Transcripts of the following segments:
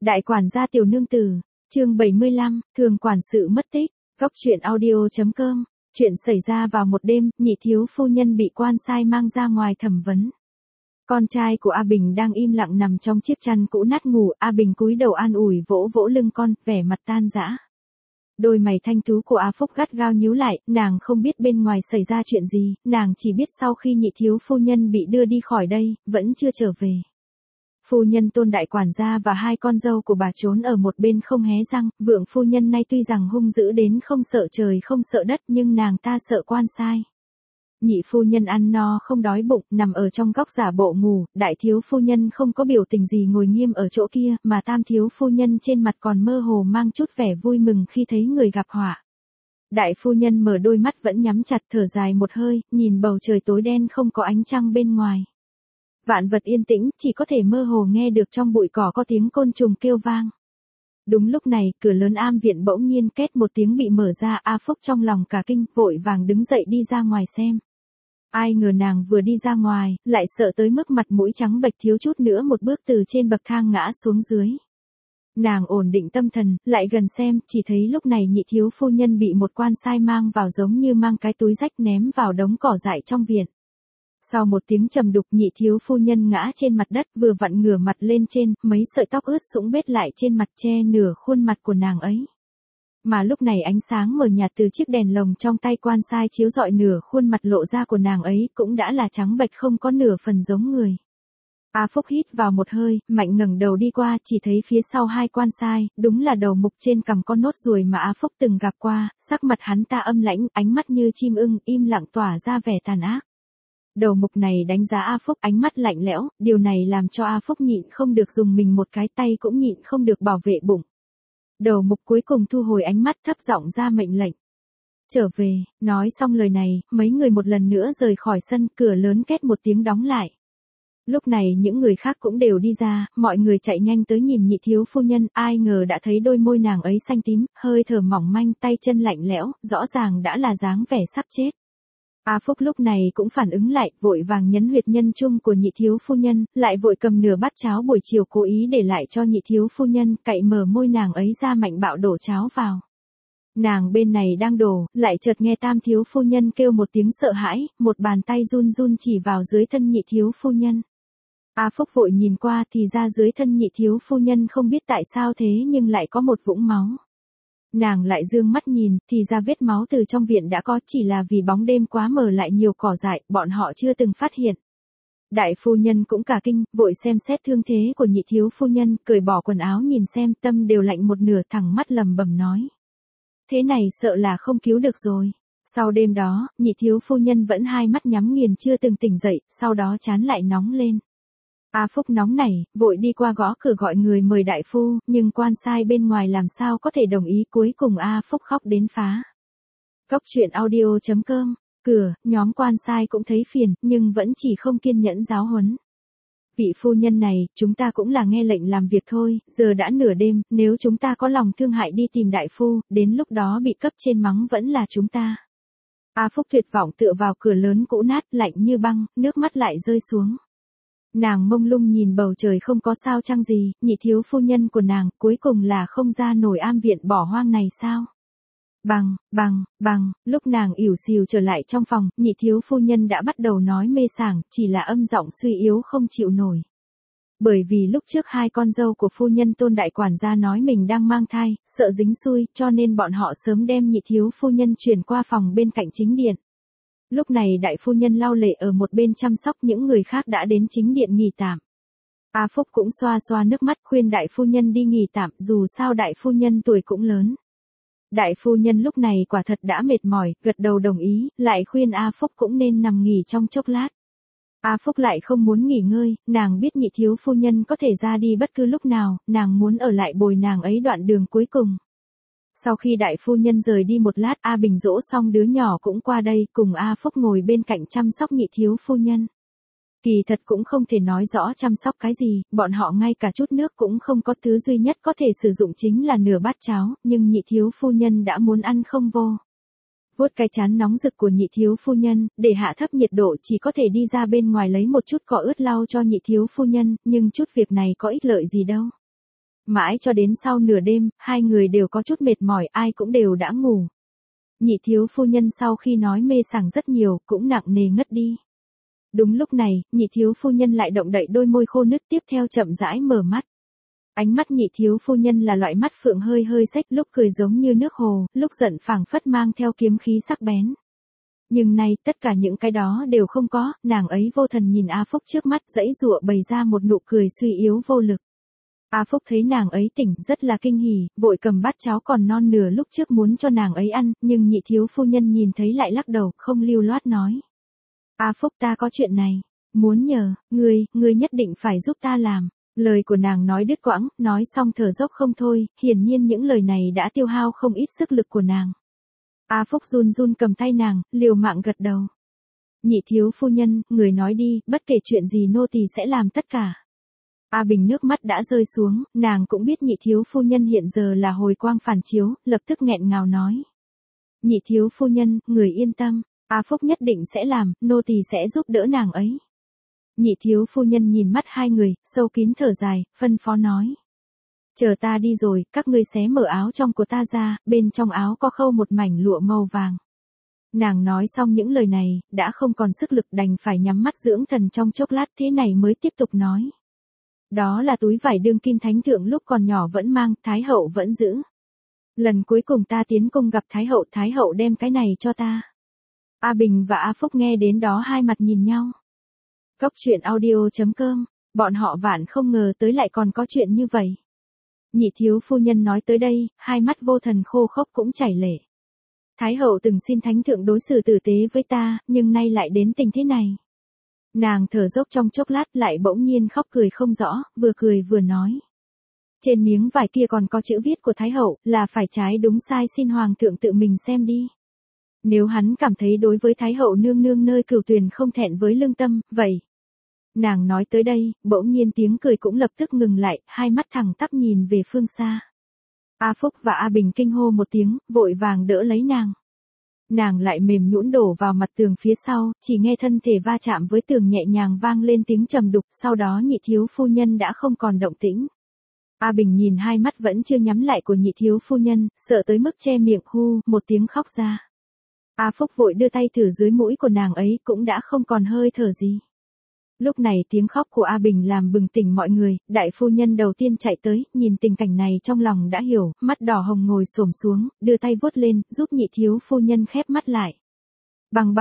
Đại quản gia tiểu nương tử, chương 75, thường quản sự mất tích, góc truyện audio.com, chuyện xảy ra vào một đêm, nhị thiếu phu nhân bị quan sai mang ra ngoài thẩm vấn. Con trai của A Bình đang im lặng nằm trong chiếc chăn cũ nát ngủ, A Bình cúi đầu an ủi vỗ vỗ lưng con, vẻ mặt tan rã. Đôi mày thanh tú của A Phúc gắt gao nhíu lại, nàng không biết bên ngoài xảy ra chuyện gì, nàng chỉ biết sau khi nhị thiếu phu nhân bị đưa đi khỏi đây, vẫn chưa trở về. Phu nhân Tôn đại quản gia và hai con dâu của bà trốn ở một bên không hé răng, vượng phu nhân nay tuy rằng hung dữ đến không sợ trời không sợ đất nhưng nàng ta sợ quan sai. Nhị phu nhân ăn no không đói bụng, nằm ở trong góc giả bộ ngủ, đại thiếu phu nhân không có biểu tình gì ngồi nghiêm ở chỗ kia, mà tam thiếu phu nhân trên mặt còn mơ hồ mang chút vẻ vui mừng khi thấy người gặp họa. Đại phu nhân mở đôi mắt vẫn nhắm chặt, thở dài một hơi, nhìn bầu trời tối đen không có ánh trăng bên ngoài. Vạn vật yên tĩnh, chỉ có thể mơ hồ nghe được trong bụi cỏ có tiếng côn trùng kêu vang. Đúng lúc này, cửa lớn am viện bỗng nhiên két một tiếng bị mở ra, A Phúc trong lòng cả kinh, vội vàng đứng dậy đi ra ngoài xem. Ai ngờ nàng vừa đi ra ngoài, lại sợ tới mức mặt mũi trắng bệch thiếu chút nữa một bước từ trên bậc thang ngã xuống dưới. Nàng ổn định tâm thần, lại gần xem, chỉ thấy lúc này nhị thiếu phu nhân bị một quan sai mang vào giống như mang cái túi rách ném vào đống cỏ dại trong viện. Sau một tiếng trầm đục, nhị thiếu phu nhân ngã trên mặt đất, vừa vặn ngửa mặt lên trên, mấy sợi tóc ướt sũng bết lại trên mặt che nửa khuôn mặt của nàng ấy. Mà lúc này ánh sáng mờ nhạt từ chiếc đèn lồng trong tay quan sai chiếu rọi nửa khuôn mặt lộ ra của nàng ấy cũng đã là trắng bệch không có nửa phần giống người. A Phúc hít vào một hơi, mạnh ngẩng đầu đi qua, chỉ thấy phía sau hai quan sai, đúng là đầu mục trên cằm con nốt ruồi mà A Phúc từng gặp qua, sắc mặt hắn ta âm lãnh, ánh mắt như chim ưng, im lặng tỏa ra vẻ tàn ác. Đầu mục này đánh giá A Phúc ánh mắt lạnh lẽo, điều này làm cho A Phúc nhịn không được dùng mình một cái, tay cũng nhịn không được bảo vệ bụng. Đầu mục cuối cùng thu hồi ánh mắt, thấp giọng ra mệnh lệnh. Trở về, nói xong lời này, mấy người một lần nữa rời khỏi sân, cửa lớn két một tiếng đóng lại. Lúc này những người khác cũng đều đi ra, mọi người chạy nhanh tới nhìn nhị thiếu phu nhân, ai ngờ đã thấy đôi môi nàng ấy xanh tím, hơi thở mỏng manh, tay chân lạnh lẽo, rõ ràng đã là dáng vẻ sắp chết. A Phúc lúc này cũng phản ứng lại, vội vàng nhấn huyệt nhân trung của nhị thiếu phu nhân, lại vội cầm nửa bát cháo buổi chiều cố ý để lại cho nhị thiếu phu nhân, cậy mở môi nàng ấy ra mạnh bạo đổ cháo vào. Nàng bên này đang đổ, lại chợt nghe tam thiếu phu nhân kêu một tiếng sợ hãi, một bàn tay run run chỉ vào dưới thân nhị thiếu phu nhân. A Phúc vội nhìn qua thì ra dưới thân nhị thiếu phu nhân không biết tại sao thế nhưng lại có một vũng máu. Nàng lại dương mắt nhìn, thì ra vết máu từ trong viện đã có, chỉ là vì bóng đêm quá mờ lại nhiều cỏ dại, bọn họ chưa từng phát hiện. Đại phu nhân cũng cả kinh, vội xem xét thương thế của nhị thiếu phu nhân, cởi bỏ quần áo nhìn xem, tâm đều lạnh một nửa, thẳng mắt lầm bầm nói. Thế này sợ là không cứu được rồi. Sau đêm đó, nhị thiếu phu nhân vẫn hai mắt nhắm nghiền chưa từng tỉnh dậy, sau đó trán lại nóng lên. A Phúc nóng nảy, vội đi qua gõ cửa gọi người mời đại phu, nhưng quan sai bên ngoài làm sao có thể đồng ý, cuối cùng A Phúc khóc đến phá. Góc truyện audio.com, cửa, nhóm quan sai cũng thấy phiền, nhưng vẫn chỉ không kiên nhẫn giáo huấn. Vị phu nhân này, chúng ta cũng là nghe lệnh làm việc thôi, giờ đã nửa đêm, nếu chúng ta có lòng thương hại đi tìm đại phu, đến lúc đó bị cấp trên mắng vẫn là chúng ta. A Phúc tuyệt vọng tựa vào cửa lớn cũ nát, lạnh như băng, nước mắt lại rơi xuống. Nàng mông lung nhìn bầu trời không có sao trăng gì, nhị thiếu phu nhân của nàng, cuối cùng là không ra nổi am viện bỏ hoang này sao? Bằng, lúc nàng ỉu xìu trở lại trong phòng, nhị thiếu phu nhân đã bắt đầu nói mê sảng, chỉ là âm giọng suy yếu không chịu nổi. Bởi vì lúc trước hai con dâu của phu nhân Tôn đại quản gia nói mình đang mang thai, sợ dính xui, cho nên bọn họ sớm đem nhị thiếu phu nhân chuyển qua phòng bên cạnh chính điện. Lúc này đại phu nhân lau lệ ở một bên chăm sóc, những người khác đã đến chính điện nghỉ tạm. A Phúc cũng xoa xoa nước mắt khuyên đại phu nhân đi nghỉ tạm, dù sao đại phu nhân tuổi cũng lớn. Đại phu nhân lúc này quả thật đã mệt mỏi, gật đầu đồng ý, lại khuyên A Phúc cũng nên nằm nghỉ trong chốc lát. A Phúc lại không muốn nghỉ ngơi, nàng biết nhị thiếu phu nhân có thể ra đi bất cứ lúc nào, nàng muốn ở lại bồi nàng ấy đoạn đường cuối cùng. Sau khi đại phu nhân rời đi một lát, A Bình dỗ xong đứa nhỏ cũng qua đây, cùng A Phúc ngồi bên cạnh chăm sóc nhị thiếu phu nhân. Kỳ thật cũng không thể nói rõ chăm sóc cái gì, bọn họ ngay cả chút nước cũng không có, thứ duy nhất có thể sử dụng chính là nửa bát cháo, nhưng nhị thiếu phu nhân đã muốn ăn không vô. Vuốt cái trán nóng rực của nhị thiếu phu nhân, để hạ thấp nhiệt độ chỉ có thể đi ra bên ngoài lấy một chút cỏ ướt lau cho nhị thiếu phu nhân, nhưng chút việc này có ích lợi gì đâu. Mãi cho đến sau nửa đêm, hai người đều có chút mệt mỏi, ai cũng đều đã ngủ. Nhị thiếu phu nhân sau khi nói mê sảng rất nhiều, cũng nặng nề ngất đi. Đúng lúc này, nhị thiếu phu nhân lại động đậy đôi môi khô nứt, tiếp theo chậm rãi mở mắt. Ánh mắt nhị thiếu phu nhân là loại mắt phượng hơi hơi xếch, lúc cười giống như nước hồ, lúc giận phảng phất mang theo kiếm khí sắc bén. Nhưng nay, tất cả những cái đó đều không có, nàng ấy vô thần nhìn A Phúc trước mắt, giãy giụa bày ra một nụ cười suy yếu vô lực. A Phúc thấy nàng ấy tỉnh, rất là kinh hỉ, vội cầm bát cháo còn non nửa lúc trước muốn cho nàng ấy ăn, nhưng nhị thiếu phu nhân nhìn thấy lại lắc đầu, không lưu loát nói. A Phúc, ta có chuyện này, muốn nhờ, ngươi nhất định phải giúp ta làm. Lời của nàng nói đứt quãng, nói xong thở dốc không thôi, hiển nhiên những lời này đã tiêu hao không ít sức lực của nàng. A Phúc run run cầm tay nàng, liều mạng gật đầu. Nhị thiếu phu nhân, người nói đi, bất kể chuyện gì nô tỳ sẽ làm tất cả. A Bình nước mắt đã rơi xuống, nàng cũng biết nhị thiếu phu nhân hiện giờ là hồi quang phản chiếu, lập tức nghẹn ngào nói. Nhị thiếu phu nhân, người yên tâm, A Phúc nhất định sẽ làm, nô tỳ sẽ giúp đỡ nàng ấy. Nhị thiếu phu nhân nhìn mắt hai người, sâu kín thở dài, phân phó nói. Chờ ta đi rồi, các ngươi xé mở áo trong của ta ra, bên trong áo có khâu một mảnh lụa màu vàng. Nàng nói xong những lời này, đã không còn sức lực, đành phải nhắm mắt dưỡng thần trong chốc lát, thế này mới tiếp tục nói. Đó là túi vải đương kim thánh thượng lúc còn nhỏ vẫn mang, Thái hậu vẫn giữ. Lần cuối cùng ta tiến cung gặp Thái hậu đem cái này cho ta. A Bình và A Phúc nghe đến đó hai mặt nhìn nhau. Cốc truyện audio.com, bọn họ vạn không ngờ tới lại còn có chuyện như vậy. Nhị thiếu phu nhân nói tới đây, hai mắt vô thần khô khốc cũng chảy lệ. Thái hậu từng xin thánh thượng đối xử tử tế với ta, nhưng nay lại đến tình thế này. Nàng thở dốc trong chốc lát lại bỗng nhiên khóc cười không rõ, vừa cười vừa nói. Trên miếng vải kia còn có chữ viết của Thái hậu, là phải trái đúng sai xin hoàng thượng tự mình xem đi. Nếu hắn cảm thấy đối với Thái hậu nương nương nơi cửu tuyền không thẹn với lương tâm, vậy. Nàng nói tới đây, bỗng nhiên tiếng cười cũng lập tức ngừng lại, hai mắt thẳng tắp nhìn về phương xa. A Phúc và A Bình kinh hô một tiếng, vội vàng đỡ lấy nàng. Nàng lại mềm nhũn đổ vào mặt tường phía sau, chỉ nghe thân thể va chạm với tường nhẹ nhàng vang lên tiếng trầm đục, sau đó nhị thiếu phu nhân đã không còn động tĩnh. A Bình nhìn hai mắt vẫn chưa nhắm lại của nhị thiếu phu nhân, sợ tới mức che miệng hu, một tiếng khóc ra. A Phúc vội đưa tay thử dưới mũi của nàng ấy, cũng đã không còn hơi thở gì. Lúc này tiếng khóc của A Bình làm bừng tỉnh mọi người, đại phu nhân đầu tiên chạy tới, nhìn tình cảnh này trong lòng đã hiểu, mắt đỏ hồng ngồi xổm xuống, đưa tay vuốt lên, giúp nhị thiếu phu nhân khép mắt lại. Bằng.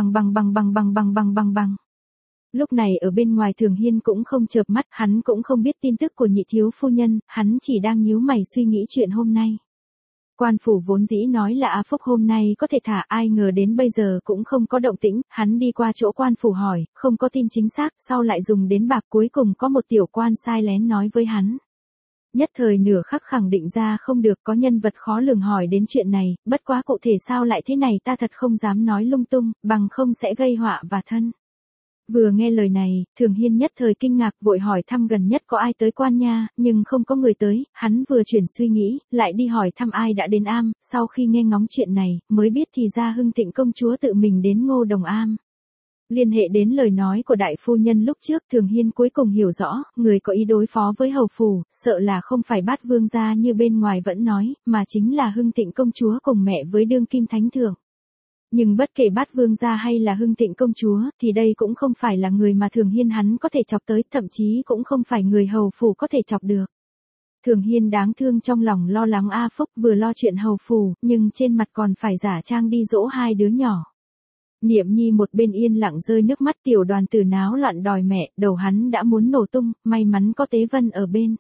Lúc này ở bên ngoài Thường Hiên cũng không chợp mắt, hắn cũng không biết tin tức của nhị thiếu phu nhân, hắn chỉ đang nhíu mày suy nghĩ chuyện hôm nay. Quan phủ vốn dĩ nói là A Phúc hôm nay có thể thả, ai ngờ đến bây giờ cũng không có động tĩnh, hắn đi qua chỗ quan phủ hỏi, không có tin chính xác, sau lại dùng đến bạc, cuối cùng có một tiểu quan sai lén nói với hắn. Nhất thời nửa khắc khẳng định ra không được, có nhân vật khó lường hỏi đến chuyện này, bất quá cụ thể sao lại thế này ta thật không dám nói lung tung, bằng không sẽ gây họa và thân. Vừa nghe lời này, Thường Hiên nhất thời kinh ngạc, vội hỏi thăm gần nhất có ai tới quan nha, nhưng không có người tới, hắn vừa chuyển suy nghĩ, lại đi hỏi thăm ai đã đến am, sau khi nghe ngóng chuyện này, mới biết thì ra Hưng Thịnh công chúa tự mình đến Ngô Đồng am. Liên hệ đến lời nói của đại phu nhân lúc trước, Thường Hiên cuối cùng hiểu rõ, người có ý đối phó với hầu phủ, sợ là không phải Bát Vương gia như bên ngoài vẫn nói, mà chính là Hưng Thịnh công chúa cùng mẹ với đương kim thánh thượng. Nhưng bất kể Bát Vương gia hay là Hưng Thịnh công chúa, thì đây cũng không phải là người mà Thường Hiên hắn có thể chọc tới, thậm chí cũng không phải người hầu phủ có thể chọc được. Thường Hiên đáng thương trong lòng lo lắng A Phúc, vừa lo chuyện hầu phủ, nhưng trên mặt còn phải giả trang đi dỗ hai đứa nhỏ. Niệm Nhi một bên yên lặng rơi nước mắt, tiểu Đoàn Tử náo loạn đòi mẹ, đầu hắn đã muốn nổ tung, may mắn có Tế Vân ở bên.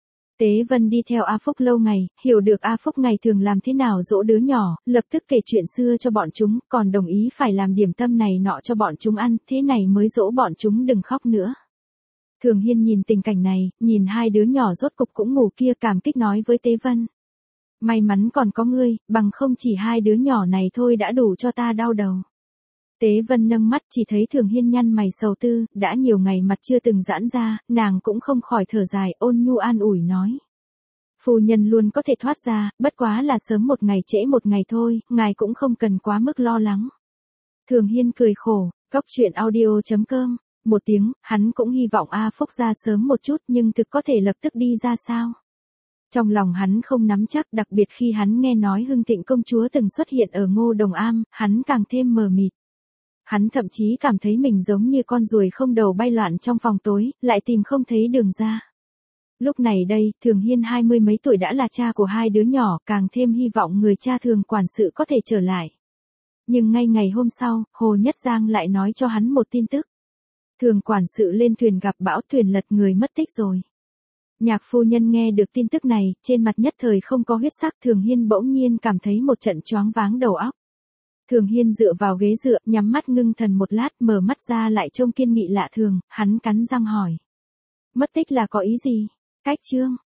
Tế Vân đi theo A Phúc lâu ngày, hiểu được A Phúc ngày thường làm thế nào dỗ đứa nhỏ, lập tức kể chuyện xưa cho bọn chúng, còn đồng ý phải làm điểm tâm này nọ cho bọn chúng ăn, thế này mới dỗ bọn chúng đừng khóc nữa. Thường Hiên nhìn tình cảnh này, nhìn hai đứa nhỏ rốt cục cũng ngủ kia, cảm kích nói với Tế Vân. May mắn còn có ngươi, bằng không chỉ hai đứa nhỏ này thôi đã đủ cho ta đau đầu. Tế Vân nâng mắt chỉ thấy Thường Hiên nhăn mày sầu tư, đã nhiều ngày mặt chưa từng giãn ra, nàng cũng không khỏi thở dài, ôn nhu an ủi nói. Phu nhân luôn có thể thoát ra, bất quá là sớm một ngày trễ một ngày thôi, ngài cũng không cần quá mức lo lắng. Thường Hiên cười khổ, cốc truyện audio.com, một tiếng, hắn cũng hy vọng A Phúc ra sớm một chút, nhưng thực có thể lập tức đi ra sao? Trong lòng hắn không nắm chắc, đặc biệt khi hắn nghe nói Hưng Thịnh công chúa từng xuất hiện ở Ngô Đồng Am, hắn càng thêm mờ mịt. Hắn thậm chí cảm thấy mình giống như con ruồi không đầu bay loạn trong phòng tối, lại tìm không thấy đường ra. Lúc này đây, Thường Hiên 20 mấy tuổi đã là cha của hai đứa nhỏ, càng thêm hy vọng người cha Thường quản sự có thể trở lại. Nhưng ngay ngày hôm sau, Hồ Nhất Giang lại nói cho hắn một tin tức. Thường quản sự lên thuyền gặp bão, thuyền lật, người mất tích rồi. Nhạc phu nhân nghe được tin tức này, trên mặt nhất thời không có huyết sắc. Thường Hiên bỗng nhiên cảm thấy một trận choáng váng đầu óc. Thường Hiên dựa vào ghế dựa, nhắm mắt ngưng thần một lát, mở mắt ra lại trông kiên nghị lạ thường, hắn cắn răng hỏi. Mất tích là có ý gì? Cách chương